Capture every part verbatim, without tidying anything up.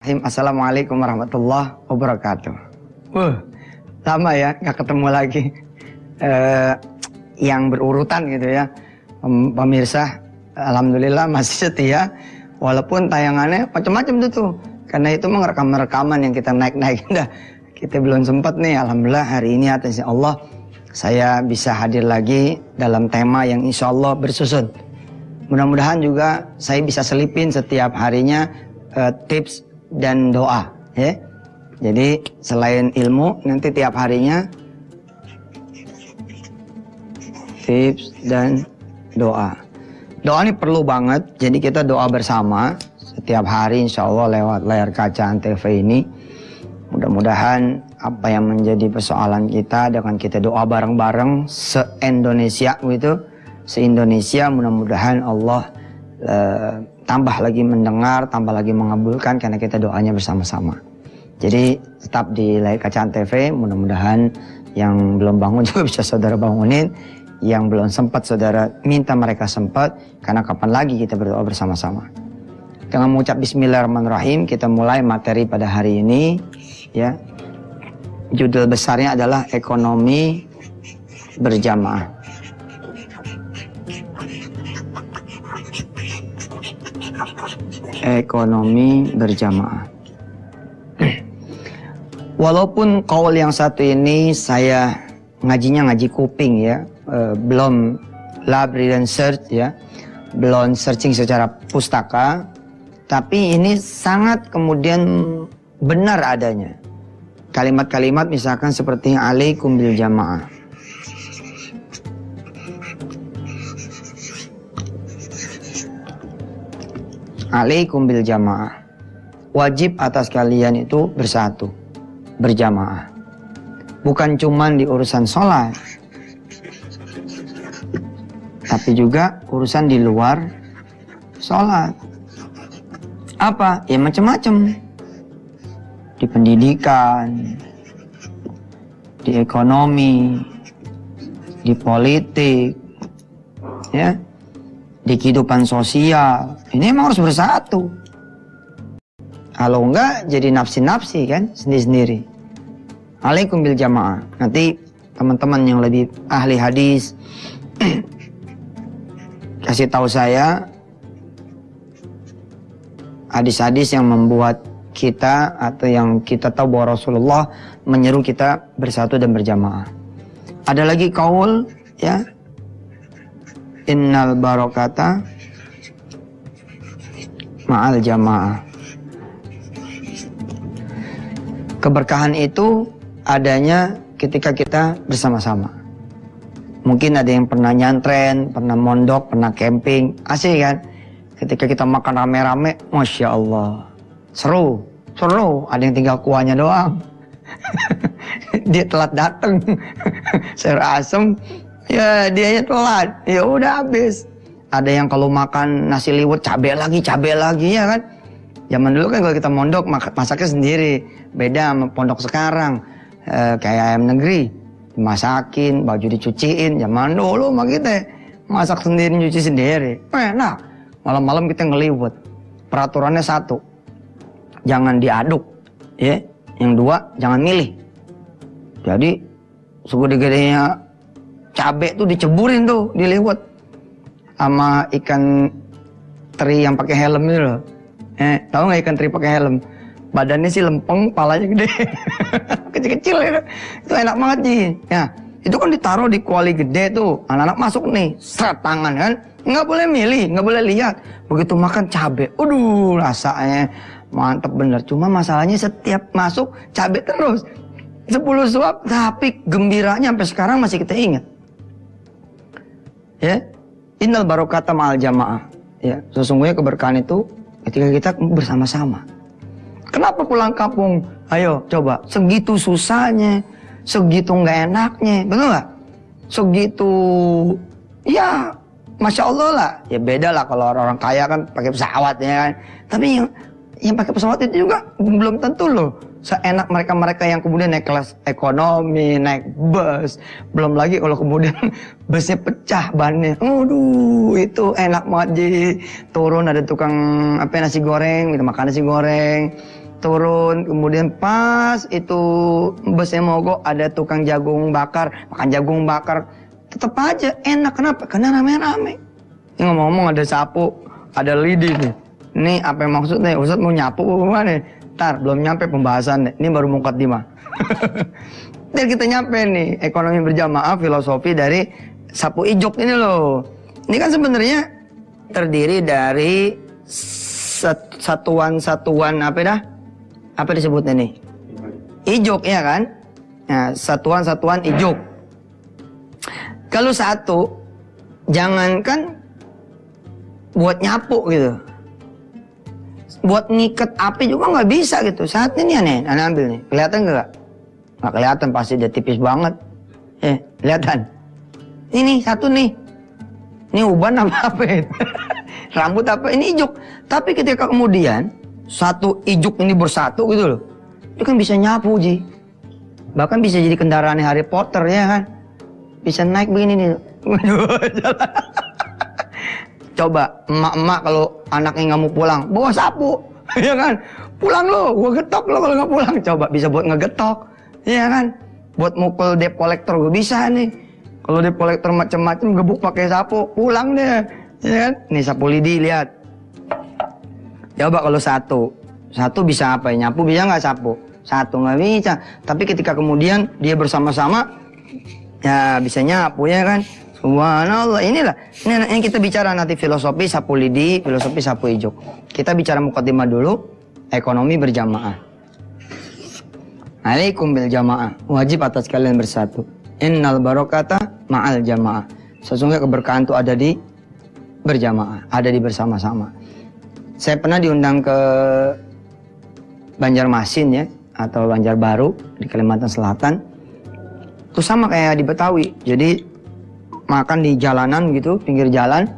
Assalamualaikum warahmatullahi wabarakatuh. Wah, lama ya nggak ketemu lagi. Uh, yang berurutan gitu ya, pemirsa. Alhamdulillah masih setia, walaupun tayangannya macam-macam tuh tuh. Karena itu merekam-rekaman yang kita naik-naik. Dah, kita belum sempat nih. Alhamdulillah hari ini atas Allah saya bisa hadir lagi dalam tema yang insya Allah bersusun. Mudah-mudahan juga saya bisa selipin setiap harinya uh, tips dan doa, ya. Jadi selain ilmu, nanti tiap harinya tips dan doa. Doa ini perlu banget, jadi kita doa bersama setiap hari insya Allah lewat layar kaca Antv ini. Mudah-mudahan apa yang menjadi persoalan kita dengan kita doa bareng-bareng se-Indonesia gitu, se-Indonesia, mudah-mudahan Allah uh, tambah lagi mendengar, tambah lagi mengabulkan karena kita doanya bersama-sama. Jadi tetap di layar kaca Antv, mudah-mudahan yang belum bangun juga bisa saudara bangunin, yang belum sempat saudara minta mereka sempat, karena kapan lagi kita berdoa bersama-sama. Dengan mengucap Bismillahirrahmanirrahim, kita mulai materi pada hari ini, ya. Judul besarnya adalah ekonomi berjamaah. Ekonomi berjamaah. Walaupun kaul yang satu ini saya ngajinya ngaji kuping ya, e, belum library dan search ya, belum searching secara pustaka, tapi ini sangat kemudian benar adanya. Kalimat-kalimat misalkan seperti alaikum bil jamaah. Alaikum bil jamaah. Wajib atas kalian itu bersatu, berjamaah. Bukan cuman di urusan sholat, tapi juga urusan di luar sholat. Apa? Ya macam-macam. Di pendidikan, di ekonomi, di politik, ya, di kehidupan sosial. Ini emang harus bersatu. Kalau enggak jadi nafsi-nafsi kan, sendiri-sendiri. Alaikum bil jamaah. Nanti teman-teman yang lebih ahli hadis kasih tahu saya hadis-hadis yang membuat kita atau yang kita tahu bahwa Rasulullah menyeru kita bersatu dan berjamaah. Ada lagi kaul ya, innal barokata ma'al jamaah. Keberkahan itu adanya ketika kita bersama-sama. Mungkin ada yang pernah nyantren, pernah mondok, pernah camping, asik kan? Ketika kita makan rame-rame, Masya Allah, seru, seru. Ada yang tinggal kuahnya doang. Dia telat datang. Sayur asem, ya dianya telat, ya udah habis. Ada yang kalau makan nasi liwet cabai lagi, cabai lagi ya kan. Zaman dulu kan kalau kita mondok masaknya sendiri, beda sama pondok sekarang. E, kayak ayam negeri, dimasakin, baju dicuciin. Zaman dulu mah kita masak sendiri, nyuci sendiri. Enak. Malam-malam kita ngeliwet. Peraturannya satu, jangan diaduk, ya. Yang dua, jangan milih. Jadi segede-gedenya cabai tuh diceburin tuh, diliwet. Sama ikan teri yang pakai helm itu loh. Eh, tahu nggak ikan teri pakai helm? Badannya sih lempeng, palanya gede. Kecil-kecil ya. Itu enak banget sih. Ya, itu kan ditaruh di kuali gede tuh. Anak-anak masuk nih, seret tangan kan. Nggak boleh milih, nggak boleh lihat. Begitu makan cabai, aduh rasanya mantep bener. Cuma masalahnya setiap masuk cabai terus. sepuluh suap, tapi gembiranya sampai sekarang masih kita ingat. Ya, innal barokata ma'al jamaah. Ya, sesungguhnya keberkahan itu ketika kita bersama-sama. Kenapa pulang kampung? Ayo coba, segitu susahnya, segitu nggak enaknya, betul nggak? Segitu, ya Masya Allah lah. Ya beda lah kalau orang kaya kan pakai pesawat ya kan. Tapi yang, yang pakai pesawat itu juga belum tentu loh seenak mereka-mereka yang kemudian naik kelas ekonomi, naik bus. Belum lagi kalau kemudian busnya pecah bannya. Aduh, itu enak banget. Ji. Turun ada tukang apa nasi goreng, kita makan nasi goreng. turun, kemudian pas itu busnya mogok, ada tukang jagung bakar, makan jagung bakar, tetap aja enak. Kenapa? Karena rame-rame. Ini ngomong-ngomong ada sapu, ada lidi nih. Ini apa yang maksudnya? Ustadz mau nyapu gimana? Ntar belum nyampe pembahasan nih. Ini baru mukaddimah. Dan kita nyampe nih ekonomi berjamaah, filosofi dari sapu ijuk ini loh. Ini kan sebenarnya terdiri dari satuan-satuan apa dah? Apa disebutnya nih? Ijuk ya kan? Nah, satuan-satuan ijuk. Kalau satu, jangankan buat nyapu gitu, buat ngikat api juga nggak bisa gitu. Saat ini nih, anda ambil nih, kelihatan nggak? Nggak kelihatan, pasti dia tipis banget. Eh, kelihatan? Ini satu nih, ini uban apa apa? Rambut apa? Ini ijuk. Tapi ketika kemudian satu ijuk ini bersatu gitu loh, itu kan bisa nyapu Ji. Bahkan bisa jadi kendaraan Harry Potter ya kan? Bisa naik begini nih. Coba emak-emak kalau anaknya nggak mau pulang, bawa sapu, ya kan? Pulang lo, gua getok lo kalau nggak pulang. Coba bisa buat ngegetok, ya kan? Buat mukul debt collector gue bisa nih. Kalau debt collector macam-macam gebuk pakai sapu, pulang deh, ya kan? Nih sapu lidi lihat. Coba kalau satu, satu bisa apa ya? Nyapu bisa nggak sapu? Satu nggak bisa. Tapi ketika kemudian dia bersama-sama, ya bisa nyapu ya kan? Subhanallah, inilah ini yang kita bicara nanti filosofi sapu lidi, filosofi sapu ijuk. Kita bicara mukaddimah dulu, ekonomi berjamaah. Alaikum bil jamaah, wajib atas kalian bersatu. Innal barokata ma'al jamaah. Sesungguhnya keberkahan itu ada di berjamaah, ada di bersama-sama. Saya pernah diundang ke Banjarmasin ya, atau Banjarbaru di Kalimantan Selatan. Itu sama kayak di Betawi. Jadi makan di jalanan gitu, pinggir jalan,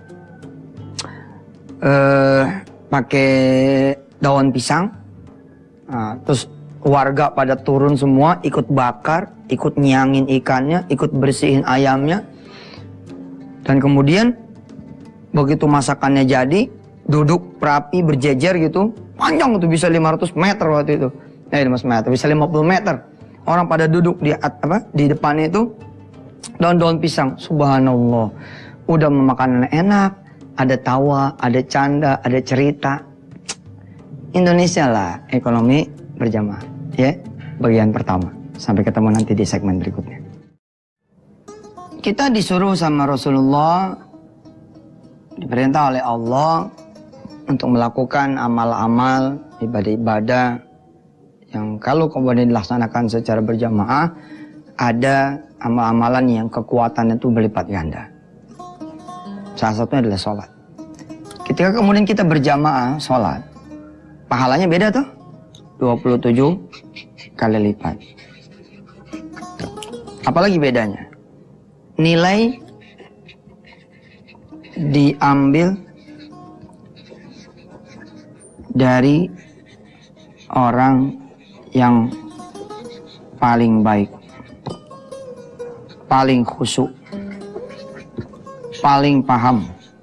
eh, pakai daun pisang. Nah, terus warga pada turun semua, ikut bakar, ikut nyangin ikannya, ikut bersihin ayamnya. Dan kemudian begitu masakannya jadi, duduk rapi berjejer gitu, panjang itu bisa lima ratus meter waktu itu. Eh lima ratus meter, bisa lima puluh meter. Orang pada duduk di apa? Di depannya itu daun-daun pisang. Subhanallah. Udah memakan enak, ada tawa, ada canda, ada cerita. Indonesia lah ekonomi berjamaah, ya. Bagian pertama. Sampai ketemu nanti di segmen berikutnya. Kita disuruh sama Rasulullah, diperintah oleh Allah untuk melakukan amal-amal, ibadah-ibadah yang kalau kemudian dilaksanakan secara berjamaah, ada amal-amalan yang kekuatannya itu berlipat ganda. Salah satunya adalah sholat. Ketika kemudian kita berjamaah sholat, pahalanya beda tuh, dua puluh tujuh kali lipat. Apalagi bedanya? Nilai diambil dari orang yang paling baik, paling khusyuk, paling paham,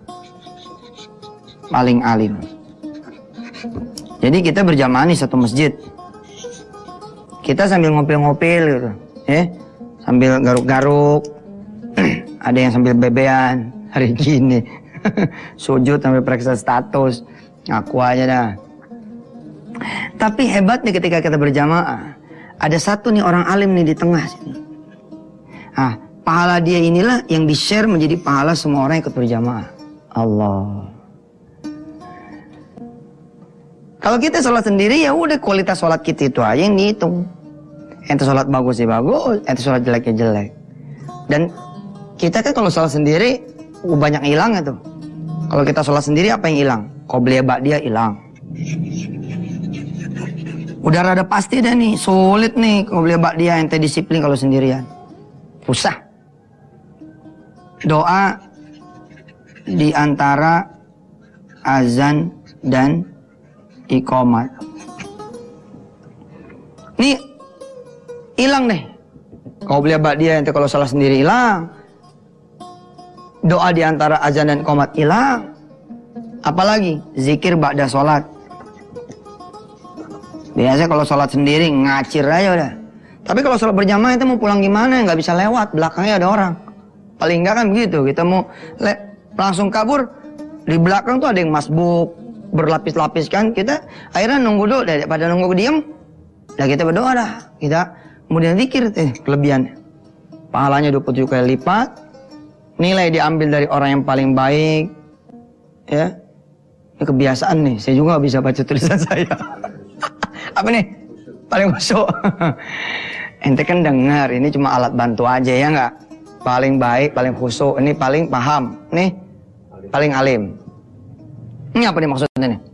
paling alim. Jadi kita berjamaah nih satu masjid, kita sambil ngopil-ngopil gitu, eh, sambil garuk-garuk, ada yang sambil bebean hari gini, sujud sambil periksa status, ngaku aja dah. Tapi hebatnya ketika kita berjamaah, ada satu nih orang alim nih di tengah sini. Ah, pahala dia inilah yang di-share menjadi pahala semua orang yang ikut berjamaah. Allah. Kalau kita sholat sendiri ya udah kualitas sholat kita itu aja yang dihitung. Ente sholat bagus ya bagus, ente sholat jelek ya jelek. Dan kita kan kalau sholat sendiri banyak hilang itu. Kalau kita sholat sendiri apa yang hilang? Qobliyah ba'diyah hilang. Udah rada pasti dah nih, sulit nih qobliyah ba'diyah ente disiplin kalau sendirian. Susah. Doa di antara azan dan iqamat. Nih hilang deh. Qobliyah ba'diyah ente kalau salah sendiri hilang. Doa di antara azan dan iqamat hilang. Apalagi zikir ba'da sholat. Biasanya kalau sholat sendiri ngacir aja udah. Tapi kalau sholat berjamaah itu mau pulang gimana? Nggak bisa lewat, belakangnya ada orang. Paling nggak kan begitu. Kita mau le- langsung kabur, di belakang tuh ada yang masbuk, berlapis-lapis kan. Kita akhirnya nunggu dulu, daripada nunggu diam. Nah kita berdoa dah. Kita kemudian zikir, eh, kelebihannya. Pahalanya dua puluh tujuh kali lipat. Nilai diambil dari orang yang paling baik. Ya. Ini kebiasaan nih, saya juga nggak bisa baca tulisan saya. Apa nih? Paling masuk. Ente kan dengar, ini cuma alat bantu aja ya nggak? Paling baik, paling khusyuk, ini paling paham, nih paling alim. Ini apa nih maksudnya nih?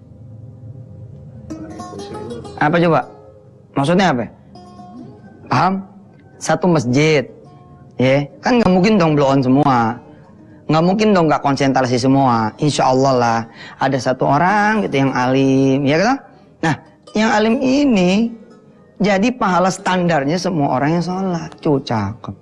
Apa coba? Maksudnya apa? Paham? Satu masjid, ya kan nggak mungkin dong blow on semua, nggak mungkin dong nggak konsentrasi semua. Insya Allah lah ada satu orang gitu yang alim, ya kan? Nah, yang alim ini jadi pahala standarnya semua orang yang sholat. Cuy, cakep.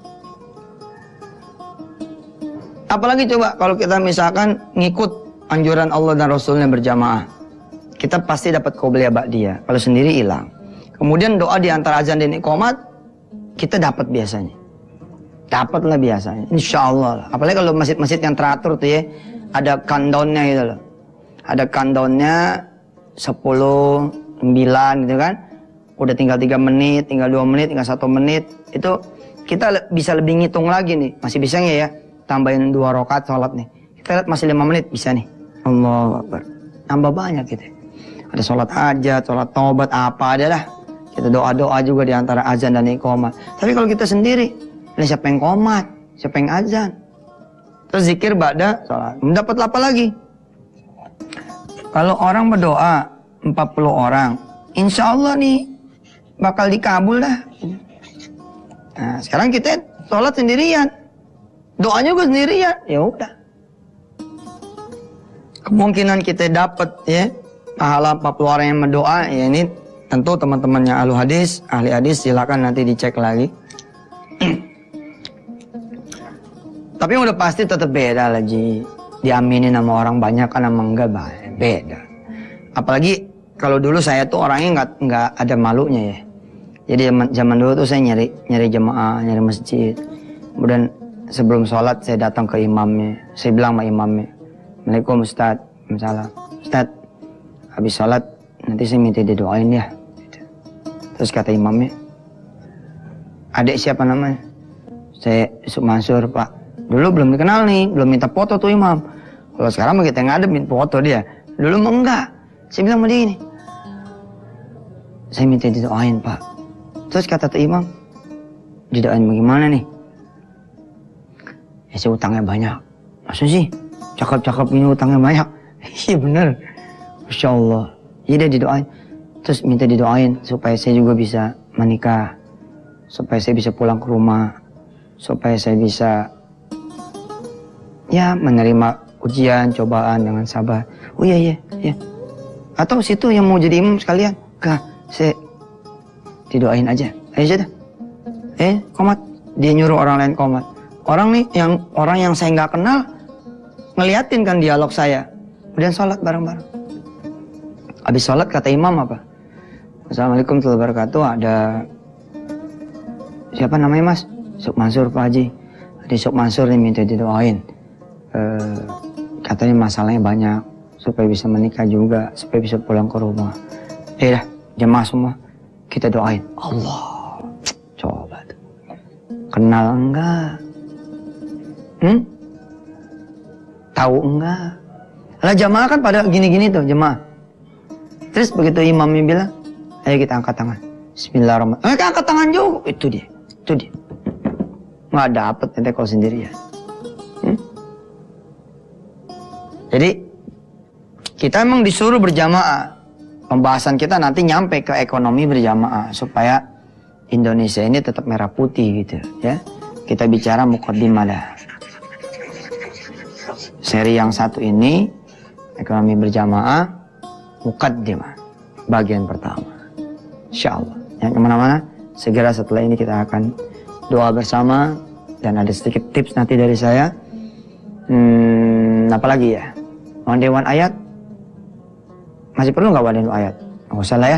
Apalagi coba kalau kita misalkan ngikut anjuran Allah dan Rasulnya berjamaah. Kita pasti dapat qobliyah ba'diyah. Kalau sendiri hilang. Kemudian doa di antara azan dan iqamat, kita dapat biasanya. Dapatlah biasanya. Insya Allah. Apalagi kalau masjid-masjid yang teratur tuh ya, ada countdown-nya gitu loh. Ada countdown-nya sepuluh, sembilan gitu kan. Udah tinggal tiga menit, tinggal dua menit, tinggal satu menit. Itu kita le- bisa lebih ngitung lagi nih. Masih bisa nggak ya? Tambahin dua rakaat sholat nih. Kita lihat masih lima menit, bisa nih. Allahu Akbar. Nambah banyak gitu. Ada sholat hajat, sholat taubat, apa aja lah. Kita doa-doa juga di antara azan dan iqamah. Tapi kalau kita sendiri, ini siapa yang qomat? Siapa yang azan? Terus zikir ba'da sholat. Mendapat apa lagi? Kalau orang berdoa, empat puluh orang. Insya Allah nih, bakal dikabul dah. Nah, sekarang kita sholat sendirian. Doanya juga sendirian. Ya udah. Kemungkinan kita dapat ya pahala empat puluh orang yang berdoa, ya ini tentu teman-temannya ahlu hadis, ahli hadis silakan nanti dicek lagi. Tapi yang udah pasti tetap beda lah Ji. Diaminin sama orang banyak kan sama enggak beda. Apalagi kalau dulu saya tuh orangnya nggak nggak ada malunya ya. Jadi zaman, zaman dulu tuh saya nyari nyari jemaah, nyari masjid. Kemudian sebelum sholat saya datang ke imamnya. Saya bilang sama imamnya, Assalamualaikum Ustaz, misalnya Ustaz, habis sholat nanti saya minta didoain ya. Terus kata imamnya, adik siapa namanya? Saya Yusuf Mansur Pak. Dulu belum dikenal nih, belum minta foto tuh imam. Kalau sekarang kita ngadep minta foto dia. Dulu mah enggak. Saya bilang sama dia gini, saya minta didoain Pak. Terus kata tuh imam, didoain bagaimana nih? Ya saya utangnya banyak. Masa sih? Cakep-cakep ini utangnya banyak. Iya bener. Masya Allah. Iya dia didoain. Terus minta didoain supaya saya juga bisa menikah. Supaya saya bisa pulang ke rumah. Supaya saya bisa ya menerima ujian, cobaan dengan sabar. Oh iya iya iya. Atau situ yang mau jadi imam sekalian. Kak, saya didoain aja. Ayo sudah. Eh, komat. Dia nyuruh orang lain komat. Orang nih yang orang yang saya nggak kenal ngeliatin kan dialog saya. Kemudian sholat bareng-bareng. Habis sholat kata imam apa? Assalamualaikum warahmatullahi wabarakatuh. Ada siapa namanya Mas? Yusuf Mansur Pak Haji. Ada Yusuf Mansur nih minta didoain. E, katanya masalahnya banyak. Supaya bisa menikah juga. Supaya bisa pulang ke rumah. Eh dah, jemaah semua. Kita doain. Allah. Coba tuh. Kenal enggak? Hmm? Tahu enggak? Lah jemaah kan pada gini-gini tuh jemaah. Terus begitu imamnya bilang, ayo kita angkat tangan. Bismillahirrahmanirrahim. Mereka angkat tangan juga. Itu dia. Itu dia. Nggak dapet nanti kalau sendirian. Hmm? Jadi kita emang disuruh berjamaah. Pembahasan kita nanti nyampe ke ekonomi berjamaah supaya Indonesia ini tetap merah putih gitu ya. Kita bicara muqaddimah dah. Seri yang satu ini ekonomi berjamaah muqaddimah bagian pertama. Insyaallah. Yang kemana-mana segera setelah ini kita akan doa bersama dan ada sedikit tips nanti dari saya. Hmm, apa lagi ya? Wandewan ayat masih perlu nggak wandewan ayat? Nggak usah lah ya.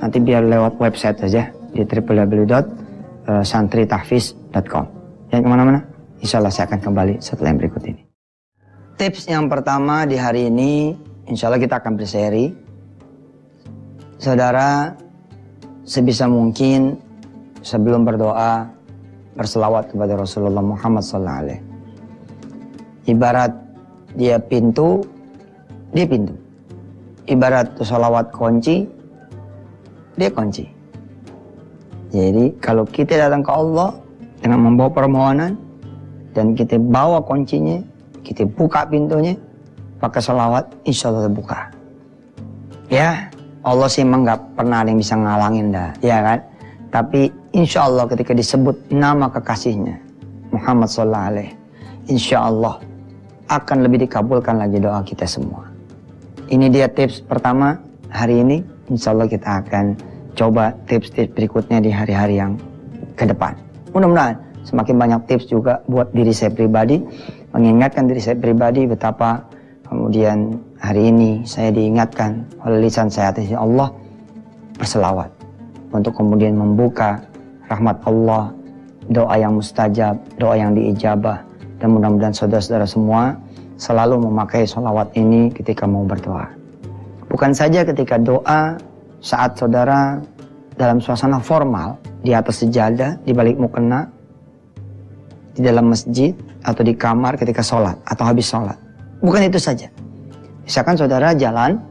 nanti biar lewat website saja di w w w dot santri tahfiz dot com. Jangan kemana-mana, insya Allah saya akan kembali setelah yang berikut ini. Tips yang pertama di hari ini, insya Allah kita akan berseri. Saudara, sebisa mungkin sebelum berdoa, berselawat kepada Rasulullah Muhammad sallallahu alaihi wasallam. Ibarat dia pintu, dia pintu. Ibarat salawat kunci, dia kunci. Jadi kalau kita datang ke Allah dengan membawa permohonan dan kita bawa kuncinya, kita buka pintunya, pakai salawat, insya Allah terbuka. Ya, Allah sih emang gak pernah ada yang bisa ngalangin dah, ya kan? Tapi insya Allah ketika disebut nama kekasihnya Muhammad sallallahu alaihi, insya Allah akan lebih dikabulkan lagi doa kita semua. Ini dia tips pertama hari ini. Insya Allah kita akan coba tips-tips berikutnya di hari-hari yang ke depan. Mudah-mudahan semakin banyak tips juga buat diri saya pribadi, mengingatkan diri saya pribadi betapa kemudian hari ini saya diingatkan oleh lisan saya atas Allah berselawat untuk kemudian membuka rahmat Allah, doa yang mustajab, doa yang diijabah. Dan mudah-mudahan saudara-saudara semua selalu memakai sholawat ini ketika mau berdoa. Bukan saja ketika doa saat saudara dalam suasana formal, di atas sejadah, di balik mukena, di dalam masjid, atau di kamar ketika sholat, atau habis sholat. Bukan itu saja. Misalkan saudara jalan,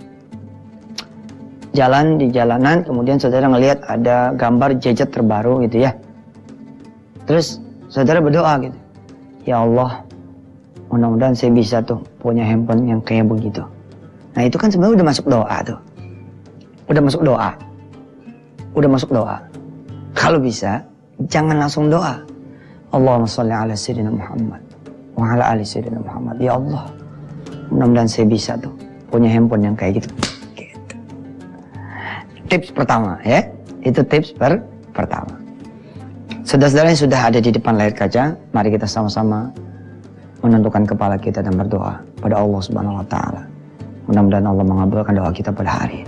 jalan di jalanan, kemudian saudara ngelihat ada gambar gadget terbaru gitu ya. Terus saudara berdoa gitu. Ya Allah, mudah-mudahan saya bisa tuh punya handphone yang kayak begitu. Nah itu kan sebenarnya udah masuk doa tuh. Udah masuk doa. Udah masuk doa. Kalau bisa, jangan langsung doa. Allahumma sholli ala sayyidina Muhammad wa ala ali sayyidina Muhammad. Ya Allah, mudah-mudahan saya bisa tuh punya handphone yang kayak gitu. Gitu. Tips pertama ya. Itu tips per pertama. Saudara-saudara yang sudah ada di depan layar kaca, mari kita sama-sama menundukkan kepala kita dan berdoa pada Allah Subhanahu wa taala. Mudah-mudahan Allah mengabulkan doa kita pada hari ini.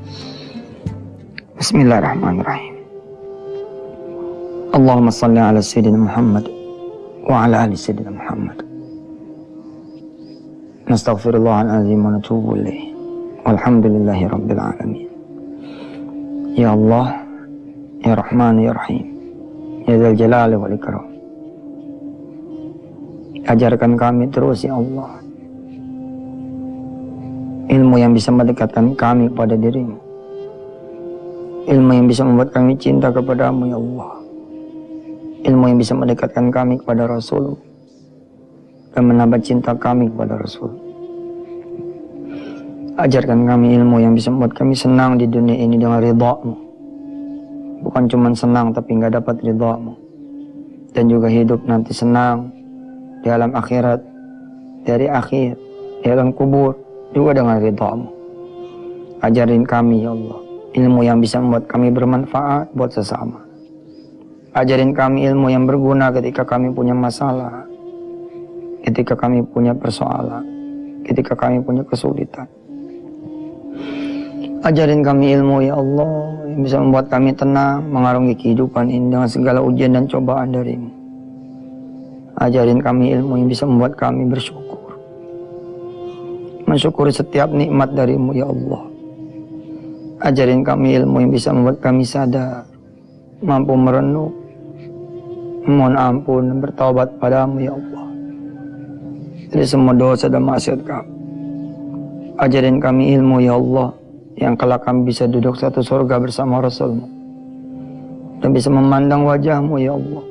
Bismillahirrahmanirrahim. Allahumma shalli ala sayyidina Muhammad wa ala ali sayyidina Muhammad. Nastaghfirullahaladzim wa natubu ilaih. Walhamdulillahi rabbil alamin. Ya Allah, ya Rahman, ya Rahim, ya Dzal Jalali wal Ikram. Ajarkan kami terus ya Allah ilmu yang bisa mendekatkan kami kepada dirimu, ilmu yang bisa membuat kami cinta kepadamu ya Allah, ilmu yang bisa mendekatkan kami kepada Rasul dan menambah cinta kami kepada Rasul. Ajarkan kami ilmu yang bisa membuat kami senang di dunia ini dengan ridha-Mu, bukan cuma senang tapi nggak dapat ridha-Mu, dan juga hidup nanti senang di alam akhirat, dari akhir, di alam kubur, juga dengan ridha-Mu. Ajarin kami ya Allah ilmu yang bisa membuat kami bermanfaat buat sesama. Ajarin kami ilmu yang berguna ketika kami punya masalah, ketika kami punya persoalan, ketika kami punya kesulitan. Ajarin kami ilmu ya Allah yang bisa membuat kami tenang mengarungi kehidupan ini dengan segala ujian dan cobaan dari-Mu. Ajarin kami ilmu yang bisa membuat kami bersyukur, mensyukuri setiap nikmat dari-Mu ya Allah. Ajarin kami ilmu yang bisa membuat kami sadar, mampu merenung, mohon ampun dan bertaubat padamu ya Allah dari semua dosa dan maksiat kami. Ajarin kami ilmu ya Allah yang kelak kami bisa duduk satu surga bersama Rasul-Mu dan bisa memandang wajah-Mu ya Allah.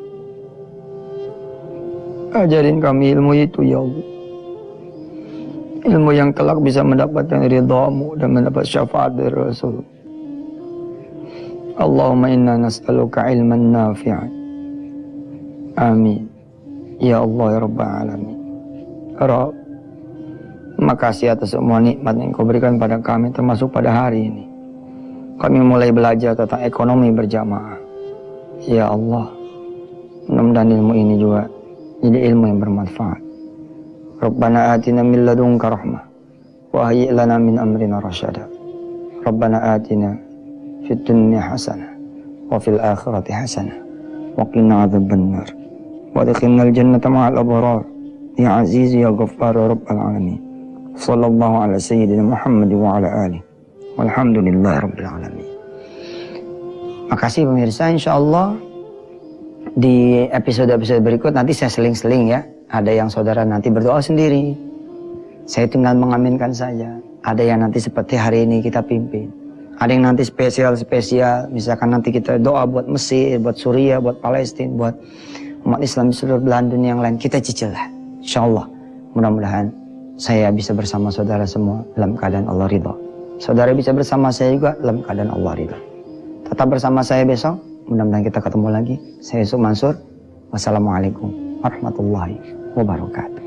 Ajarin kami ilmu itu ya Allah, ilmu yang kelak bisa mendapatkan ridha-Mu dan mendapat syafaat dari Rasul. Allahumma inna nas'aluka ilman nafi'an. Amin. Ya Allah ya Rabbal Alamin. Rabb, makasih atas semua nikmat yang Kau berikan pada kami, termasuk pada hari ini. Kami mulai belajar tentang ekonomi berjamaah. Ya Allah, mudah-mudahan ilmu ini juga jadi ilmu yang bermanfaat. Rabbana atina min ladunka rahmah wa hayyi' lana min amrina rasyada. Rabbana atina fid dunya hasanah wa fil akhirati hasanah wa qina adzabannar wa adkhilnal jannata ma'al abrar ya aziz ya ghaffar ya rabbal alamin. Sallallahu ala sayyidina Muhammad wa ala alihi walhamdulillahi rabbil alamin. Makasih pemirsa, insyaallah di episode-episode berikut nanti saya seling-seling ya. Ada yang saudara nanti berdoa sendiri, saya tinggal mengaminkan saja. Ada yang nanti seperti hari ini kita pimpin. Ada yang nanti spesial-spesial, misalkan nanti kita doa buat Mesir, buat Suriah, buat Palestina, buat umat Islam di seluruh belahan dunia yang lain. Kita cicil lah, insyaallah. Mudah-mudahan saya bisa bersama saudara semua dalam keadaan Allah ridha. Saudara bisa bersama saya juga dalam keadaan Allah ridha. Tetap bersama saya besok. Mudah-mudahan kita ketemu lagi. Saya Yusuf Mansur. Wassalamualaikum warahmatullahi wabarakatuh.